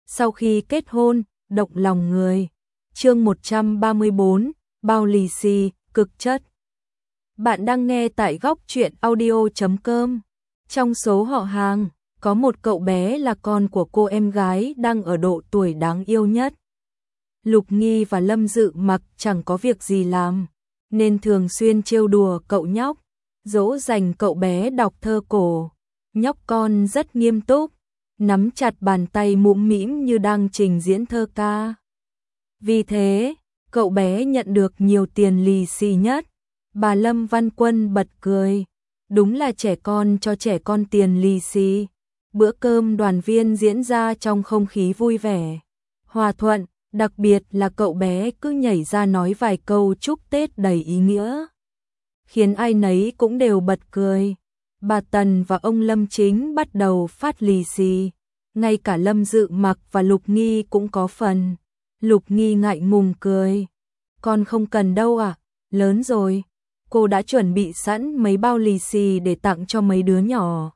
sau khi kết hôn, động lòng người. Chương 134, bao lì xì, cực chất. Bạn đang nghe tại góc truyện audio.com. Trong số họ hàng, có một cậu bé là con của cô em gái đang ở độ tuổi đáng yêu nhất. Lục Nghi và Lâm Dự Mặc chẳng có việc gì làm, nên thường xuyên trêu đùa cậu nhóc, dỗ dành cậu bé đọc thơ cổ. Nhóc con rất nghiêm túc, nắm chặt bàn tay mũm mĩm như đang trình diễn thơ ca. Vì thế, cậu bé nhận được nhiều tiền lì xì nhất. Bà Lâm Văn Quân bật cười, đúng là trẻ con cho trẻ con tiền lì xì. Bữa cơm đoàn viên diễn ra trong không khí vui vẻ, hòa thuận, đặc biệt là cậu bé cứ nhảy ra nói vài câu chúc Tết đầy ý nghĩa, khiến ai nấy cũng đều bật cười. Bà Tần và ông Lâm Chính bắt đầu phát lì xì, ngay cả Lâm Dự Mặc và Lục Nghi cũng có phần. Lục Nghi ngại ngùng cười, con không cần đâu ạ, lớn rồi, cô đã chuẩn bị sẵn mấy bao lì xì để tặng cho mấy đứa nhỏ.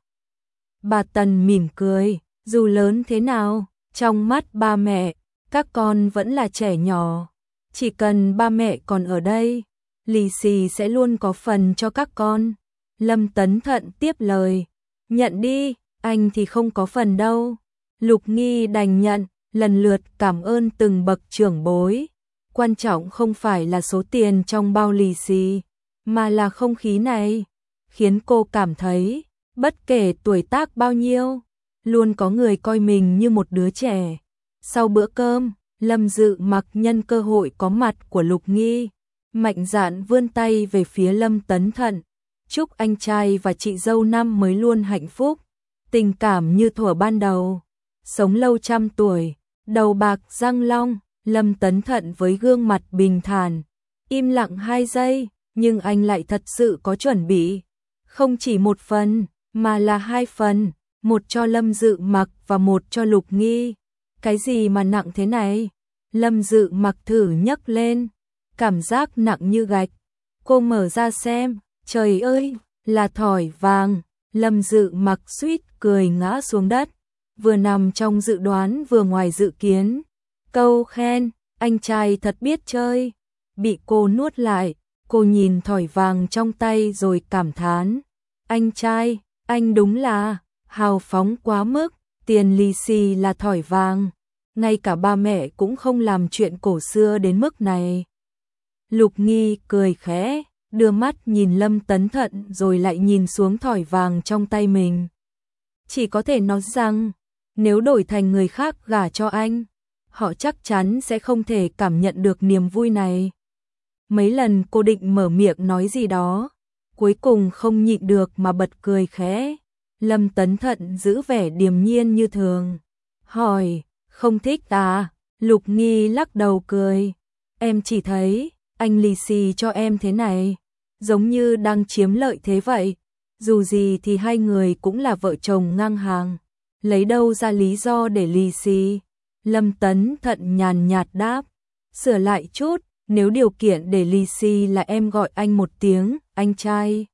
Bà Tần mỉm cười, dù lớn thế nào, trong mắt ba mẹ, các con vẫn là trẻ nhỏ, chỉ cần ba mẹ còn ở đây, lì xì sẽ luôn có phần cho các con. Lâm Tấn Thận tiếp lời, nhận đi, anh thì không có phần đâu. Lục Nghi đành nhận, lần lượt cảm ơn từng bậc trưởng bối. Quan trọng không phải là số tiền trong bao lì xì, mà là không khí này, khiến cô cảm thấy, bất kể tuổi tác bao nhiêu, luôn có người coi mình như một đứa trẻ. Sau bữa cơm, Lâm Dự Mặc nhân cơ hội có mặt của Lục Nghi, mạnh dạn vươn tay về phía Lâm Tấn Thận, chúc anh trai và chị dâu năm mới luôn hạnh phúc, tình cảm như thuở ban đầu, sống lâu trăm tuổi, đầu bạc răng long. Lâm Tấn Thận với gương mặt bình thản, im lặng 2 giây, nhưng anh lại thật sự có chuẩn bị, không chỉ một phần, mà là 2 phần, một cho Lâm Dự Mặc và một cho Lục Nghi. Cái gì mà nặng thế này? Lâm Dự Mặc thử nhấc lên, cảm giác nặng như gạch. Cô mở ra xem, trời ơi, là thỏi vàng. Lâm Dự Mặc suýt cười ngã xuống đất, vừa nằm trong dự đoán vừa ngoài dự kiến. Câu khen, anh trai thật biết chơi, bị cô nuốt lại. Cô nhìn thỏi vàng trong tay rồi cảm thán, anh trai, anh đúng là hào phóng quá mức. Tiền lì xì là thỏi vàng, ngay cả ba mẹ cũng không làm chuyện cổ xưa đến mức này. Lục Nghi cười khẽ, đưa mắt nhìn Lâm Tấn Thận rồi lại nhìn xuống thỏi vàng trong tay mình. Chỉ có thể nói rằng, nếu đổi thành người khác gả cho anh, họ chắc chắn sẽ không thể cảm nhận được niềm vui này. Mấy lần cô định mở miệng nói gì đó, cuối cùng không nhịn được mà bật cười khẽ. Lâm Tấn Thận giữ vẻ điềm nhiên như thường, hỏi, không thích à? Lục Nghi lắc đầu cười, em chỉ thấy, anh lì xì cho em thế này, giống như đang chiếm lợi thế vậy. Dù gì thì hai người cũng là vợ chồng ngang hàng, lấy đâu ra lý do để lì xì? Lâm Tấn Thận nhàn nhạt đáp, sửa lại chút, nếu điều kiện để lì xì là em gọi anh một tiếng, anh trai,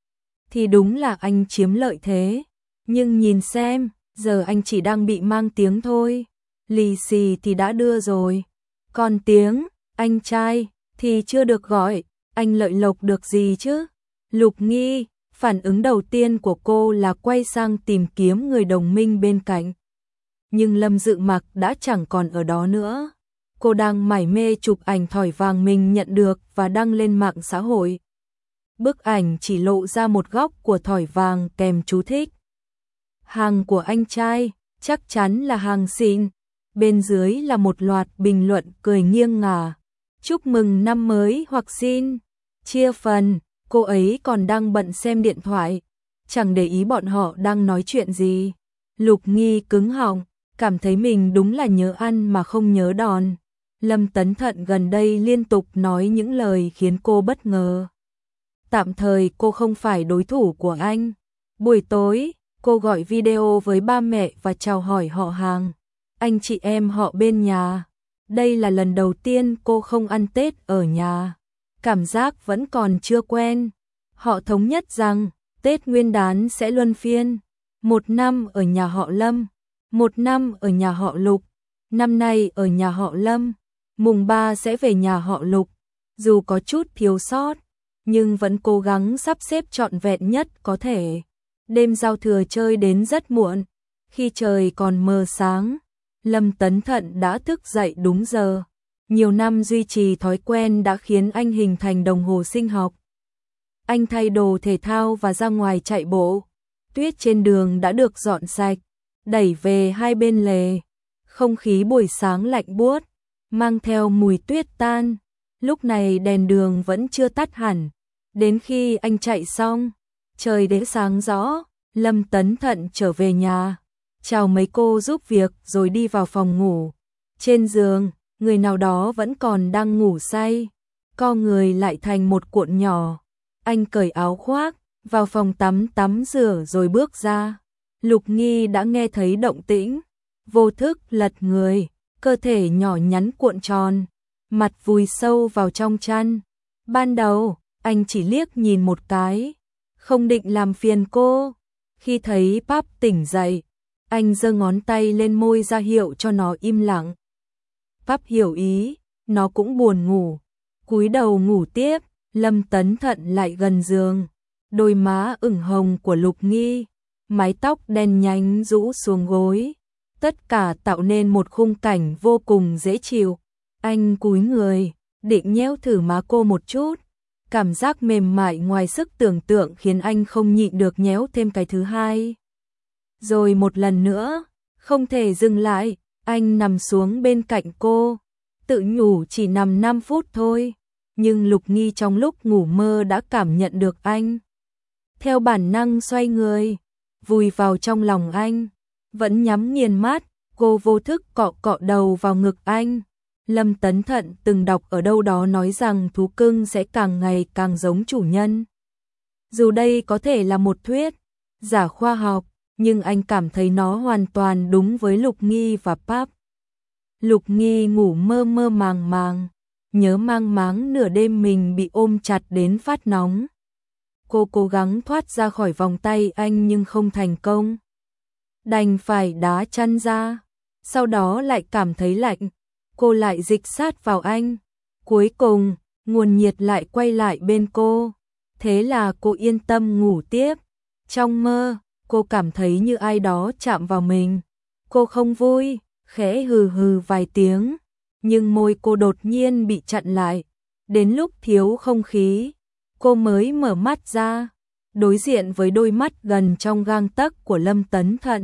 thì đúng là anh chiếm lợi thế. Nhưng nhìn xem, giờ anh chỉ đang bị mang tiếng thôi. Lì xì thì đã đưa rồi, còn tiếng, anh trai, thì chưa được gọi, anh lợi lộc được gì chứ? Lục Nghi, phản ứng đầu tiên của cô là quay sang tìm kiếm người đồng minh bên cạnh. Nhưng Lâm Dự Mặc đã chẳng còn ở đó nữa. Cô đang mải mê chụp ảnh thỏi vàng mình nhận được và đăng lên mạng xã hội. Bức ảnh chỉ lộ ra một góc của thỏi vàng kèm chú thích. Hàng của anh trai, chắc chắn là hàng xịn. Bên dưới là một loạt bình luận cười nghiêng ngả. Chúc mừng năm mới hoặc xin chia phần. Cô ấy còn đang bận xem điện thoại, chẳng để ý bọn họ đang nói chuyện gì. Lục Nghi cứng họng, cảm thấy mình đúng là nhớ ăn mà không nhớ đòn. Lâm Tấn Thận gần đây liên tục nói những lời khiến cô bất ngờ. Tạm thời cô không phải đối thủ của anh. Buổi tối, cô gọi video với ba mẹ và chào hỏi họ hàng, anh chị em họ bên nhà. Đây là lần đầu tiên cô không ăn Tết ở nhà, cảm giác vẫn còn chưa quen. Họ thống nhất rằng Tết Nguyên đán sẽ luân phiên, một năm ở nhà họ Lâm, một năm ở nhà họ Lục. Năm nay ở nhà họ Lâm, mùng 3 sẽ về nhà họ Lục, dù có chút thiếu sót, nhưng vẫn cố gắng sắp xếp trọn vẹn nhất có thể. Đêm giao thừa chơi đến rất muộn, khi trời còn mờ sáng, Lâm Tấn Thận đã thức dậy đúng giờ. Nhiều năm duy trì thói quen đã khiến anh hình thành đồng hồ sinh học. Anh thay đồ thể thao và ra ngoài chạy bộ. Tuyết trên đường đã được dọn sạch, đẩy về hai bên lề. Không khí buổi sáng lạnh buốt, mang theo mùi tuyết tan. Lúc này đèn đường vẫn chưa tắt hẳn. Đến khi anh chạy xong, trời đã sáng rõ, Lâm Tấn Thận trở về nhà, chào mấy cô giúp việc rồi đi vào phòng ngủ. Trên giường, người nào đó vẫn còn đang ngủ say, co người lại thành một cuộn nhỏ. Anh cởi áo khoác, vào phòng tắm rửa rồi bước ra. Lục Nghi đã nghe thấy động tĩnh, vô thức lật người, cơ thể nhỏ nhắn cuộn tròn, mặt vùi sâu vào trong chăn. Ban đầu, anh chỉ liếc nhìn một cái, không định làm phiền cô. Khi thấy Pap tỉnh dậy, anh giơ ngón tay lên môi ra hiệu cho nó im lặng. Pap hiểu ý, nó cũng buồn ngủ, cúi đầu ngủ tiếp. Lâm Tấn Thận lại gần giường, đôi má ửng hồng của Lục Nghi, mái tóc đen nhánh rũ xuống gối, tất cả tạo nên một khung cảnh vô cùng dễ chịu. Anh cúi người, định nhéo thử má cô một chút, cảm giác mềm mại ngoài sức tưởng tượng khiến anh không nhịn được nhéo thêm cái thứ hai. Rồi một lần nữa, không thể dừng lại, anh nằm xuống bên cạnh cô, tự nhủ chỉ nằm 5 phút thôi. Nhưng Lục Nghi trong lúc ngủ mơ đã cảm nhận được anh. Theo bản năng xoay người, vùi vào trong lòng anh, vẫn nhắm nghiền mắt, cô vô thức cọ cọ đầu vào ngực anh. Lâm Tấn Thận từng đọc ở đâu đó nói rằng thú cưng sẽ càng ngày càng giống chủ nhân. Dù đây có thể là một thuyết giả khoa học, nhưng anh cảm thấy nó hoàn toàn đúng với Lục Nghi và Pap. Lục Nghi ngủ mơ mơ màng màng, nhớ mang máng nửa đêm mình bị ôm chặt đến phát nóng. Cô cố gắng thoát ra khỏi vòng tay anh nhưng không thành công. Đành phải đá chăn ra, sau đó lại cảm thấy lạnh, cô lại dịch sát vào anh. Cuối cùng, nguồn nhiệt lại quay lại bên cô, thế là cô yên tâm ngủ tiếp. Trong mơ, cô cảm thấy như ai đó chạm vào mình. Cô không vui, khẽ hừ hừ vài tiếng, nhưng môi cô đột nhiên bị chặn lại. Đến lúc thiếu không khí, cô mới mở mắt ra, đối diện với đôi mắt gần trong gang tấc của Lâm Tấn Thận.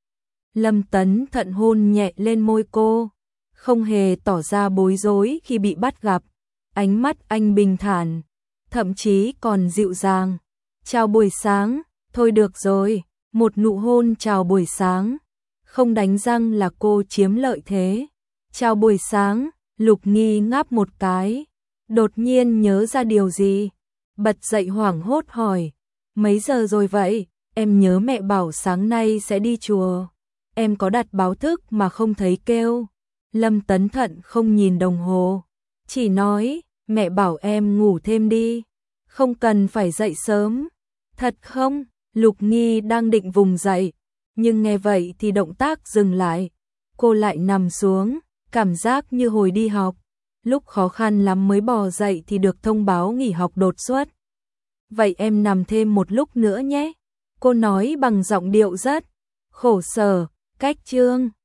Lâm Tấn Thận hôn nhẹ lên môi cô, không hề tỏ ra bối rối khi bị bắt gặp. Ánh mắt anh bình thản, thậm chí còn dịu dàng. Chào buổi sáng, thôi được rồi, một nụ hôn chào buổi sáng. Không đánh răng là cô chiếm lợi thế. Chào buổi sáng, Lục Nghi ngáp một cái, đột nhiên nhớ ra điều gì, bật dậy hoảng hốt hỏi, mấy giờ rồi vậy? Em nhớ mẹ bảo sáng nay sẽ đi chùa, em có đặt báo thức mà không thấy kêu. Lâm Tấn Thận không nhìn đồng hồ, chỉ nói, mẹ bảo em ngủ thêm đi, không cần phải dậy sớm. Thật không? Lục Nghi đang định vùng dậy, nhưng nghe vậy thì động tác dừng lại, cô lại nằm xuống. Cảm giác như hồi đi học, lúc khó khăn lắm mới bò dậy thì được thông báo nghỉ học đột xuất. Vậy em nằm thêm một lúc nữa nhé, cô nói bằng giọng điệu rất khổ sở. Cách chương